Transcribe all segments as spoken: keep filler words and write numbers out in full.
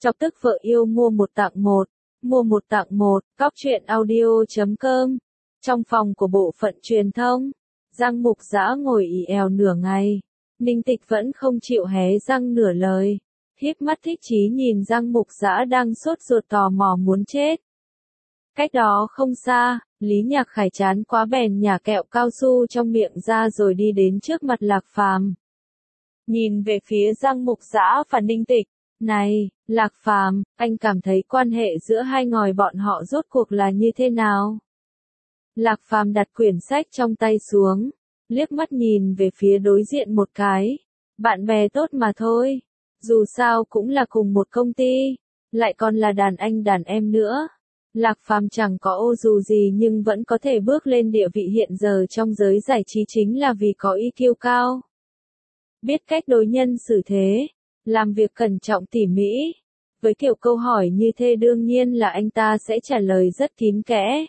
Chọc tức vợ yêu mua một tặng một, mua một tặng một, cóc truyện audio chấm com. Trong phòng của bộ phận truyền thông, Giang Mục Dã ngồi ì èo nửa ngày, Ninh Tịch vẫn không chịu hé răng nửa lời, híp mắt thích chí nhìn Giang Mục Dã đang sốt ruột tò mò muốn chết. Cách đó không xa, Lý Nhạc Khải chán quá bèn nhả kẹo cao su trong miệng ra rồi đi đến trước mặt Lạc Phàm. Nhìn về phía Giang Mục Dã và Ninh Tịch, "Này, Lạc Phàm, anh cảm thấy quan hệ giữa hai người bọn họ rốt cuộc là như thế nào?" Lạc Phàm đặt quyển sách trong tay xuống, liếc mắt nhìn về phía đối diện một cái. "Bạn bè tốt mà thôi, dù sao cũng là cùng một công ty, lại còn là đàn anh đàn em nữa." Lạc Phàm chẳng có ô dù gì nhưng vẫn có thể bước lên địa vị hiện giờ trong giới giải trí chính là vì có i kiu cao. Biết cách đối nhân xử thế, làm việc cẩn trọng tỉ mỉ. Với kiểu câu hỏi như thế đương nhiên là anh ta sẽ trả lời rất kín kẽ.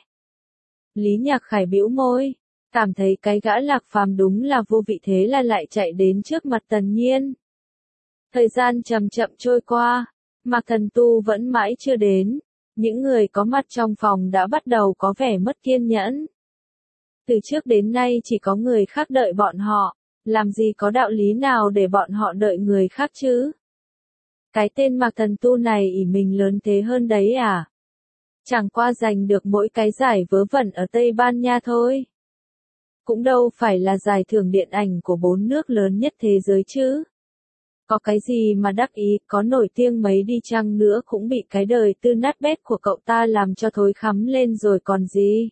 Lý Nhạc Khải bĩu môi, cảm thấy cái gã Lạc Phàm đúng là vô vị, thế là lại chạy đến trước mặt Tần Nhiên. Thời gian chậm chậm trôi qua, Mạc Thần Tu vẫn mãi chưa đến. Những người có mặt trong phòng đã bắt đầu có vẻ mất kiên nhẫn. Từ trước đến nay chỉ có người khác đợi bọn họ, làm gì có đạo lý nào để bọn họ đợi người khác chứ? Cái tên Mạc Thần Tu này ỷ mình lớn thế hơn đấy à? Chẳng qua giành được mỗi cái giải vớ vẩn ở Tây Ban Nha thôi. Cũng đâu phải là giải thưởng điện ảnh của bốn nước lớn nhất thế giới chứ. Có cái gì mà đắc ý, có nổi tiếng mấy đi chăng nữa cũng bị cái đời tư nát bét của cậu ta làm cho thối khắm lên rồi còn gì.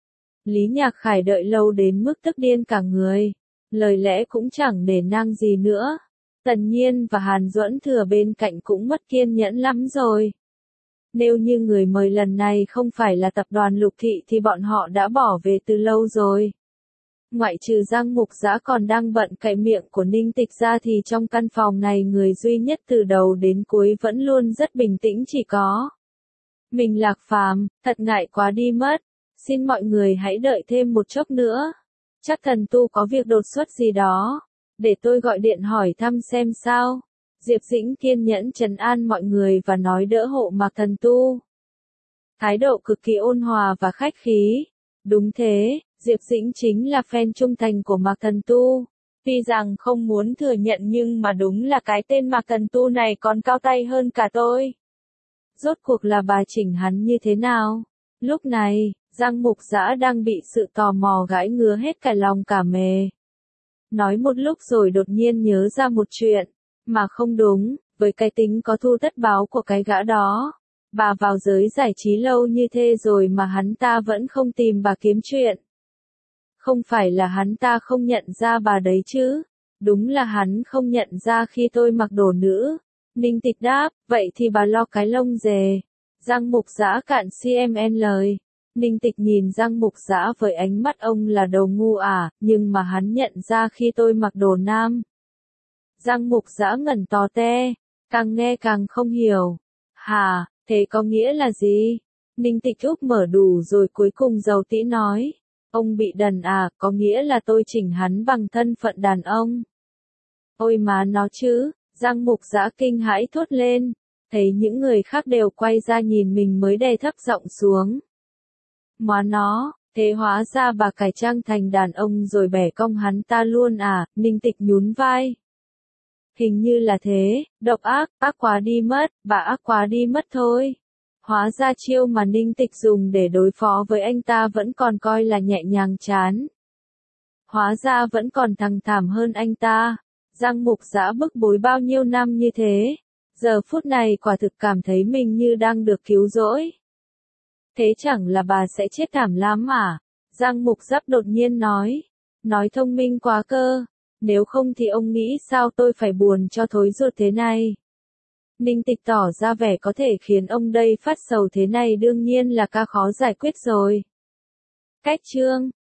Lý Nhạc Khải đợi lâu đến mức tức điên cả người, lời lẽ cũng chẳng nể nang gì nữa. Tần Nhiên và Hàn Duẫn Thừa bên cạnh cũng mất kiên nhẫn lắm rồi. Nếu như người mời lần này không phải là tập đoàn Lục Thị thì bọn họ đã bỏ về từ lâu rồi. Ngoại trừ Giang Mục Dã còn đang bận cạy miệng của Ninh Tịch ra thì trong căn phòng này người duy nhất từ đầu đến cuối vẫn luôn rất bình tĩnh chỉ có mình. Lạc Phàm, thật ngại quá đi mất, xin mọi người hãy đợi thêm một chốc nữa. Chắc Thần Tu có việc đột xuất gì đó, để tôi gọi điện hỏi thăm xem sao. Diệp Dĩnh kiên nhẫn trấn an mọi người và nói đỡ hộ Mạc Thần Tu. Thái độ cực kỳ ôn hòa và khách khí. Đúng thế, Diệp Dĩnh chính là fan trung thành của Mạc Thần Tu. Tuy rằng không muốn thừa nhận nhưng mà đúng là cái tên Mạc Thần Tu này còn cao tay hơn cả tôi. Rốt cuộc là bà chỉnh hắn như thế nào? Lúc này, Giang Mục Dã đang bị sự tò mò gãi ngứa hết cả lòng cả mề. Nói một lúc rồi đột nhiên nhớ ra một chuyện. Mà không đúng, với cái tính có thu tất báo của cái gã đó. Bà vào giới giải trí lâu như thế rồi mà hắn ta vẫn không tìm bà kiếm chuyện. Không phải là hắn ta không nhận ra bà đấy chứ. Đúng là hắn không nhận ra khi tôi mặc đồ nữ. Ninh Tịch đáp, vậy thì bà lo cái lông dề. Giang Mục Dã cạn xê em en lời. Ninh Tịch nhìn Giang Mục Dã với ánh mắt ông là đồ ngu à, nhưng mà hắn nhận ra khi tôi mặc đồ nam. Giang Mục Dã ngẩn to te, càng nghe càng không hiểu. Hà, thế có nghĩa là gì? Ninh Tịch úp mở đủ rồi cuối cùng dầu tĩ nói. Ông bị đần à, có nghĩa là tôi chỉnh hắn bằng thân phận đàn ông. Ôi má nó chứ, Giang Mục Dã kinh hãi thốt lên, thấy những người khác đều quay ra nhìn mình mới đè thấp giọng xuống. Má nó, thế hóa ra bà cải trang thành đàn ông rồi bẻ cong hắn ta luôn à? Ninh Tịch nhún vai. Hình như là thế, độc ác, ác quá đi mất, bà ác quá đi mất thôi. Hóa ra chiêu mà Ninh Tịch dùng để đối phó với anh ta vẫn còn coi là nhẹ nhàng chán. Hóa ra vẫn còn thằng thảm hơn anh ta. Giang Mục Dã bức bối bao nhiêu năm như thế. Giờ phút này quả thực cảm thấy mình như đang được cứu rỗi. Thế chẳng là bà sẽ chết thảm lắm à? Giang Mục Dã đột nhiên nói. Nói thông minh quá cơ. Nếu không thì ông nghĩ sao tôi phải buồn cho thối ruột thế này? Ninh Tịch tỏ ra vẻ có thể khiến ông đây phát sầu thế này đương nhiên là ca khó giải quyết rồi. Cách chương